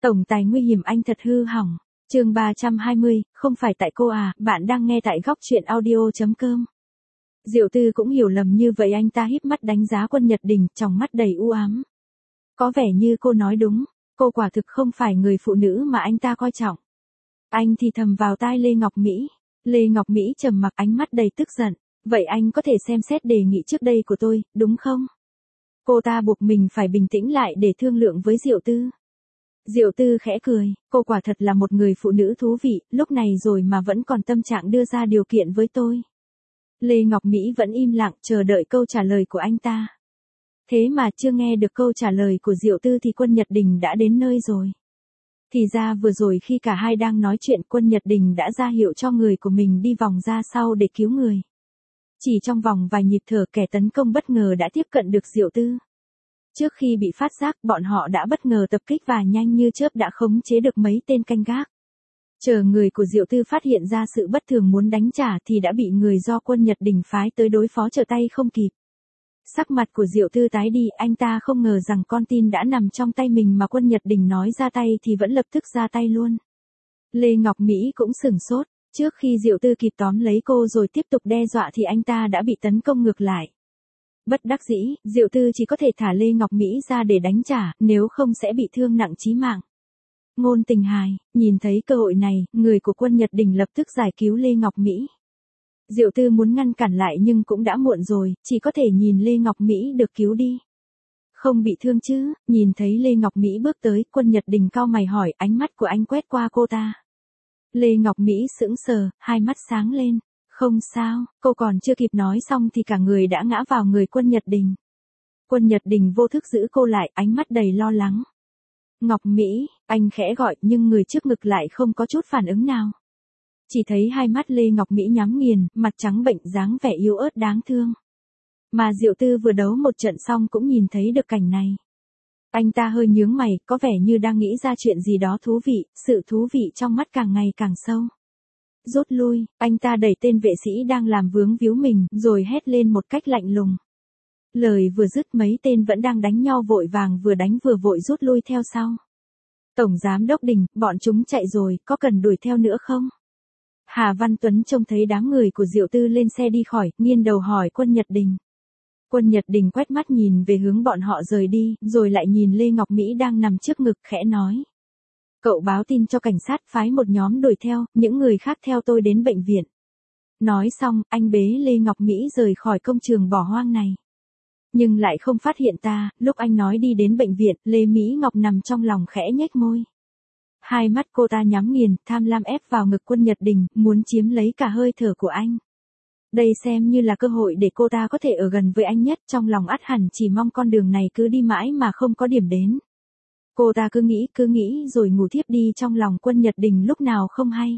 Tổng tài nguy hiểm anh thật hư hỏng. Chương 320, không phải tại cô à, bạn đang nghe tại góc truyện audio.com. Diệu Tư cũng hiểu lầm như vậy, anh ta híp mắt đánh giá Quân Nhật Đình, tròng mắt đầy u ám. Có vẻ như cô nói đúng, cô quả thực không phải người phụ nữ mà anh ta coi trọng. Anh thì thầm vào tai Lê Ngọc Mỹ. Lê Ngọc Mỹ trầm mặc, ánh mắt đầy tức giận. Vậy anh có thể xem xét đề nghị trước đây của tôi, đúng không? Cô ta buộc mình phải bình tĩnh lại để thương lượng với Diệu Tư. Diệu Tư khẽ cười, cô quả thật là một người phụ nữ thú vị, lúc này rồi mà vẫn còn tâm trạng đưa ra điều kiện với tôi. Lê Ngọc Mỹ vẫn im lặng chờ đợi câu trả lời của anh ta. Thế mà chưa nghe được câu trả lời của Diệu Tư thì Quân Nhật Đình đã đến nơi rồi. Thì ra vừa rồi khi cả hai đang nói chuyện, Quân Nhật Đình đã ra hiệu cho người của mình đi vòng ra sau để cứu người. Chỉ trong vòng vài nhịp thở, kẻ tấn công bất ngờ đã tiếp cận được Diệu Tư. Trước khi bị phát giác, bọn họ đã bất ngờ tập kích và nhanh như chớp đã khống chế được mấy tên canh gác. Chờ người của Diệu Tư phát hiện ra sự bất thường muốn đánh trả thì đã bị người do Quân Nhật Đình phái tới đối phó trở tay không kịp. Sắc mặt của Diệu Tư tái đi, anh ta không ngờ rằng con tin đã nằm trong tay mình mà Quân Nhật Đình nói ra tay thì vẫn lập tức ra tay luôn. Lê Ngọc Mỹ cũng sửng sốt, trước khi Diệu Tư kịp tóm lấy cô rồi tiếp tục đe dọa thì anh ta đã bị tấn công ngược lại. Bất đắc dĩ, Diệu Tư chỉ có thể thả Lê Ngọc Mỹ ra để đánh trả, nếu không sẽ bị thương nặng chí mạng. Ngôn Tình Hài, nhìn thấy cơ hội này, người của Quân Nhật Đình lập tức giải cứu Lê Ngọc Mỹ. Diệu Tư muốn ngăn cản lại nhưng cũng đã muộn rồi, chỉ có thể nhìn Lê Ngọc Mỹ được cứu đi. Không bị thương chứ? Nhìn thấy Lê Ngọc Mỹ bước tới, Quân Nhật Đình cau mày hỏi, ánh mắt của anh quét qua cô ta. Lê Ngọc Mỹ sững sờ, hai mắt sáng lên. Không sao, cô còn chưa kịp nói xong thì cả người đã ngã vào người Quân Nhật Đình. Quân Nhật Đình vô thức giữ cô lại, ánh mắt đầy lo lắng. Ngọc Mỹ, anh khẽ gọi nhưng người trước ngực lại không có chút phản ứng nào. Chỉ thấy hai mắt Lê Ngọc Mỹ nhắm nghiền, mặt trắng bệnh, dáng vẻ yếu ớt đáng thương. Mà Diệu Tư vừa đấu một trận xong cũng nhìn thấy được cảnh này. Anh ta hơi nhướng mày, có vẻ như đang nghĩ ra chuyện gì đó thú vị, sự thú vị trong mắt càng ngày càng sâu. Rút lui, anh ta đẩy tên vệ sĩ đang làm vướng víu mình, rồi hét lên một cách lạnh lùng. Lời vừa dứt, mấy tên vẫn đang đánh nhau vội vàng vừa đánh vừa vội rút lui theo sau. Tổng Giám Đốc Đình, bọn chúng chạy rồi, có cần đuổi theo nữa không? Hà Văn Tuấn trông thấy đám người của Diệu Tư lên xe đi khỏi, nghiêng đầu hỏi Quân Nhật Đình. Quân Nhật Đình quét mắt nhìn về hướng bọn họ rời đi, rồi lại nhìn Lê Ngọc Mỹ đang nằm trước ngực, khẽ nói. Cậu báo tin cho cảnh sát phái một nhóm đuổi theo, những người khác theo tôi đến bệnh viện. Nói xong, anh bế Lê Ngọc Mỹ rời khỏi công trường bỏ hoang này. Nhưng lại không phát hiện ta, lúc anh nói đi đến bệnh viện, Lê Mỹ Ngọc nằm trong lòng khẽ nhếch môi. Hai mắt cô ta nhắm nghiền, tham lam ép vào ngực Quân Nhật Đình, muốn chiếm lấy cả hơi thở của anh. Đây xem như là cơ hội để cô ta có thể ở gần với anh nhất, trong lòng ắt hẳn chỉ mong con đường này cứ đi mãi mà không có điểm đến. Cô ta cứ nghĩ rồi ngủ thiếp đi trong lòng Quân Nhật Đình lúc nào không hay.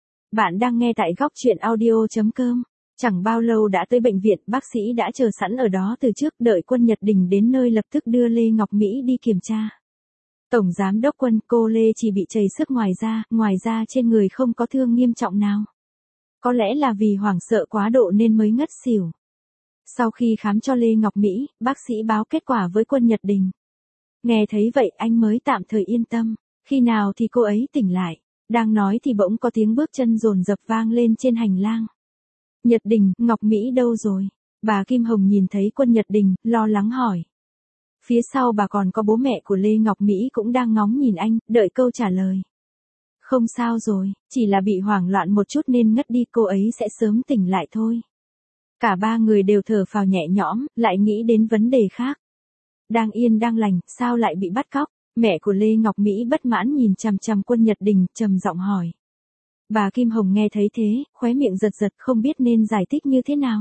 Bạn đang nghe tại góc truyện audio.com. Chẳng bao lâu đã tới bệnh viện, bác sĩ đã chờ sẵn ở đó từ trước, đợi Quân Nhật Đình đến nơi lập tức đưa Lê Ngọc Mỹ đi kiểm tra. Tổng Giám Đốc Quân, cô Lê chỉ bị trầy xước ngoài ra trên người không có thương nghiêm trọng nào. Có lẽ là vì hoảng sợ quá độ nên mới ngất xỉu. Sau khi khám cho Lê Ngọc Mỹ, bác sĩ báo kết quả với Quân Nhật Đình. Nghe thấy vậy anh mới tạm thời yên tâm, khi nào thì cô ấy tỉnh lại. Đang nói thì bỗng có tiếng bước chân dồn dập vang lên trên hành lang. Nhật Đình, Ngọc Mỹ đâu rồi? Bà Kim Hồng nhìn thấy Quân Nhật Đình, lo lắng hỏi. Phía sau bà còn có bố mẹ của Lê Ngọc Mỹ cũng đang ngóng nhìn anh, đợi câu trả lời. Không sao rồi, chỉ là bị hoảng loạn một chút nên ngất đi, cô ấy sẽ sớm tỉnh lại thôi. Cả ba người đều thở phào nhẹ nhõm, lại nghĩ đến vấn đề khác. Đang yên đang lành, sao lại bị bắt cóc? Mẹ của Lê Ngọc Mỹ bất mãn nhìn chằm chằm Quân Nhật Đình, trầm giọng hỏi. Bà Kim Hồng nghe thấy thế, khóe miệng giật giật không biết nên giải thích như thế nào.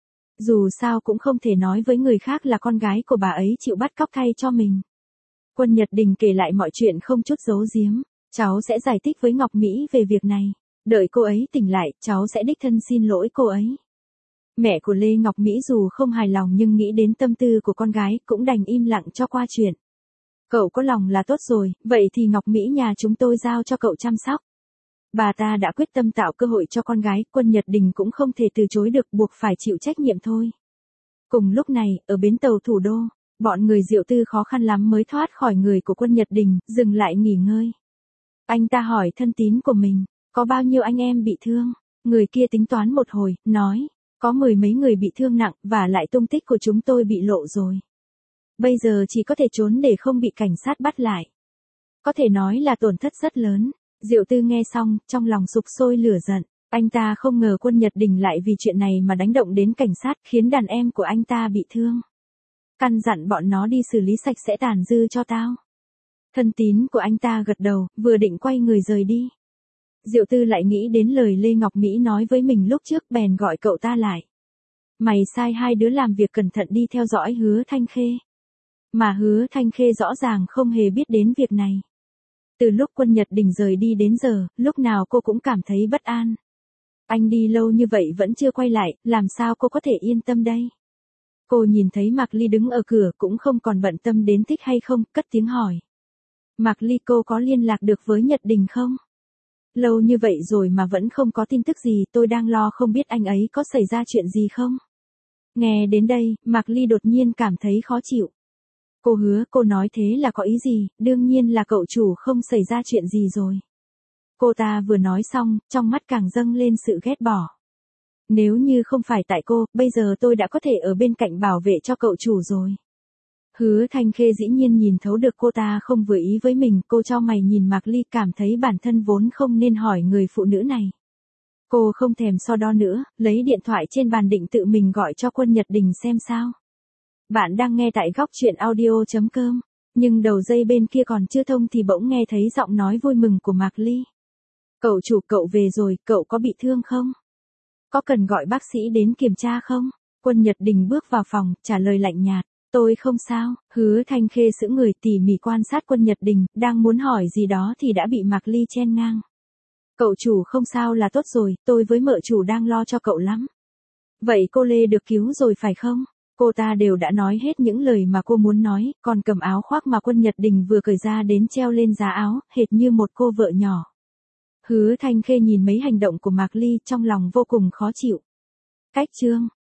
Dù sao cũng không thể nói với người khác là con gái của bà ấy chịu bắt cóc thay cho mình. Quân Nhật Đình kể lại mọi chuyện không chút giấu giếm. Cháu sẽ giải thích với Ngọc Mỹ về việc này. Đợi cô ấy tỉnh lại, cháu sẽ đích thân xin lỗi cô ấy. Mẹ của Lê Ngọc Mỹ dù không hài lòng nhưng nghĩ đến tâm tư của con gái cũng đành im lặng cho qua chuyện. Cậu có lòng là tốt rồi, vậy thì Ngọc Mỹ nhà chúng tôi giao cho cậu chăm sóc. Bà ta đã quyết tâm tạo cơ hội cho con gái, Quân Nhật Đình cũng không thể từ chối được, buộc phải chịu trách nhiệm thôi. Cùng lúc này, ở bến tàu thủ đô, Bọn người Diệu Tư khó khăn lắm mới thoát khỏi người của Quân Nhật Đình, dừng lại nghỉ ngơi. Anh ta hỏi thân tín của mình, có bao nhiêu anh em bị thương? Người kia tính toán một hồi, nói, có 10 mấy người bị thương nặng, và lại tung tích của chúng tôi bị lộ rồi. Bây giờ chỉ có thể trốn để không bị cảnh sát bắt lại. Có thể nói là tổn thất rất lớn. Diệu Tư nghe xong, trong lòng sục sôi lửa giận. Anh ta không ngờ Quân Nhật Đình lại vì chuyện này mà đánh động đến cảnh sát, khiến đàn em của anh ta bị thương. Căn dặn bọn nó đi xử lý sạch sẽ tàn dư cho tao. Thân tín của anh ta gật đầu, vừa định quay người rời đi. Diệu Tư lại nghĩ đến lời Lê Ngọc Mỹ nói với mình lúc trước, bèn gọi cậu ta lại. Mày sai hai đứa làm việc cẩn thận đi theo dõi Hứa Thanh Khê. Mà Hứa Thanh Khê rõ ràng không hề biết đến việc này. Từ lúc Quân Nhật Đình rời đi đến giờ, lúc nào cô cũng cảm thấy bất an. Anh đi lâu như vậy vẫn chưa quay lại, làm sao cô có thể yên tâm đây? Cô nhìn thấy Mạc Ly đứng ở cửa cũng không còn bận tâm đến thích hay không, cất tiếng hỏi. Mạc Ly, cô có liên lạc được với Nhật Đình không? Lâu như vậy rồi mà vẫn không có tin tức gì, tôi đang lo không biết anh ấy có xảy ra chuyện gì không? Nghe đến đây, Mạc Ly đột nhiên cảm thấy khó chịu. Cô Hứa, cô nói thế là có ý gì? Đương nhiên là cậu chủ không xảy ra chuyện gì rồi. Cô ta vừa nói xong, trong mắt càng dâng lên sự ghét bỏ. Nếu như không phải tại cô, bây giờ tôi đã có thể ở bên cạnh bảo vệ cho cậu chủ rồi. Hứa Thanh Khê dĩ nhiên nhìn thấu được cô ta không vừa ý với mình, cô chau mày nhìn Mạc Ly, cảm thấy bản thân vốn không nên hỏi người phụ nữ này. Cô không thèm so đo nữa, lấy điện thoại trên bàn định tự mình gọi cho Quân Nhật Đình xem sao. Bạn đang nghe tại góc truyện audio.com, nhưng đầu dây bên kia còn chưa thông thì bỗng nghe thấy giọng nói vui mừng của Mạc Ly. Cậu chủ, cậu về rồi, cậu có bị thương không? Có cần gọi bác sĩ đến kiểm tra không? Quân Nhật Đình bước vào phòng, trả lời lạnh nhạt. Tôi không sao. Hứa Thanh Khê sững người, tỉ mỉ quan sát Quân Nhật Đình, đang muốn hỏi gì đó thì đã bị Mạc Ly chen ngang. Cậu chủ không sao là tốt rồi, tôi với mợ chủ đang lo cho cậu lắm. Vậy cô Lê được cứu rồi phải không? Cô ta đều đã nói hết những lời mà cô muốn nói, còn cầm áo khoác mà Quân Nhật Đình vừa cởi ra đến treo lên giá áo, hệt như một cô vợ nhỏ. Hứa Thanh Khê nhìn mấy hành động của Mạc Ly, trong lòng vô cùng khó chịu. Cách chương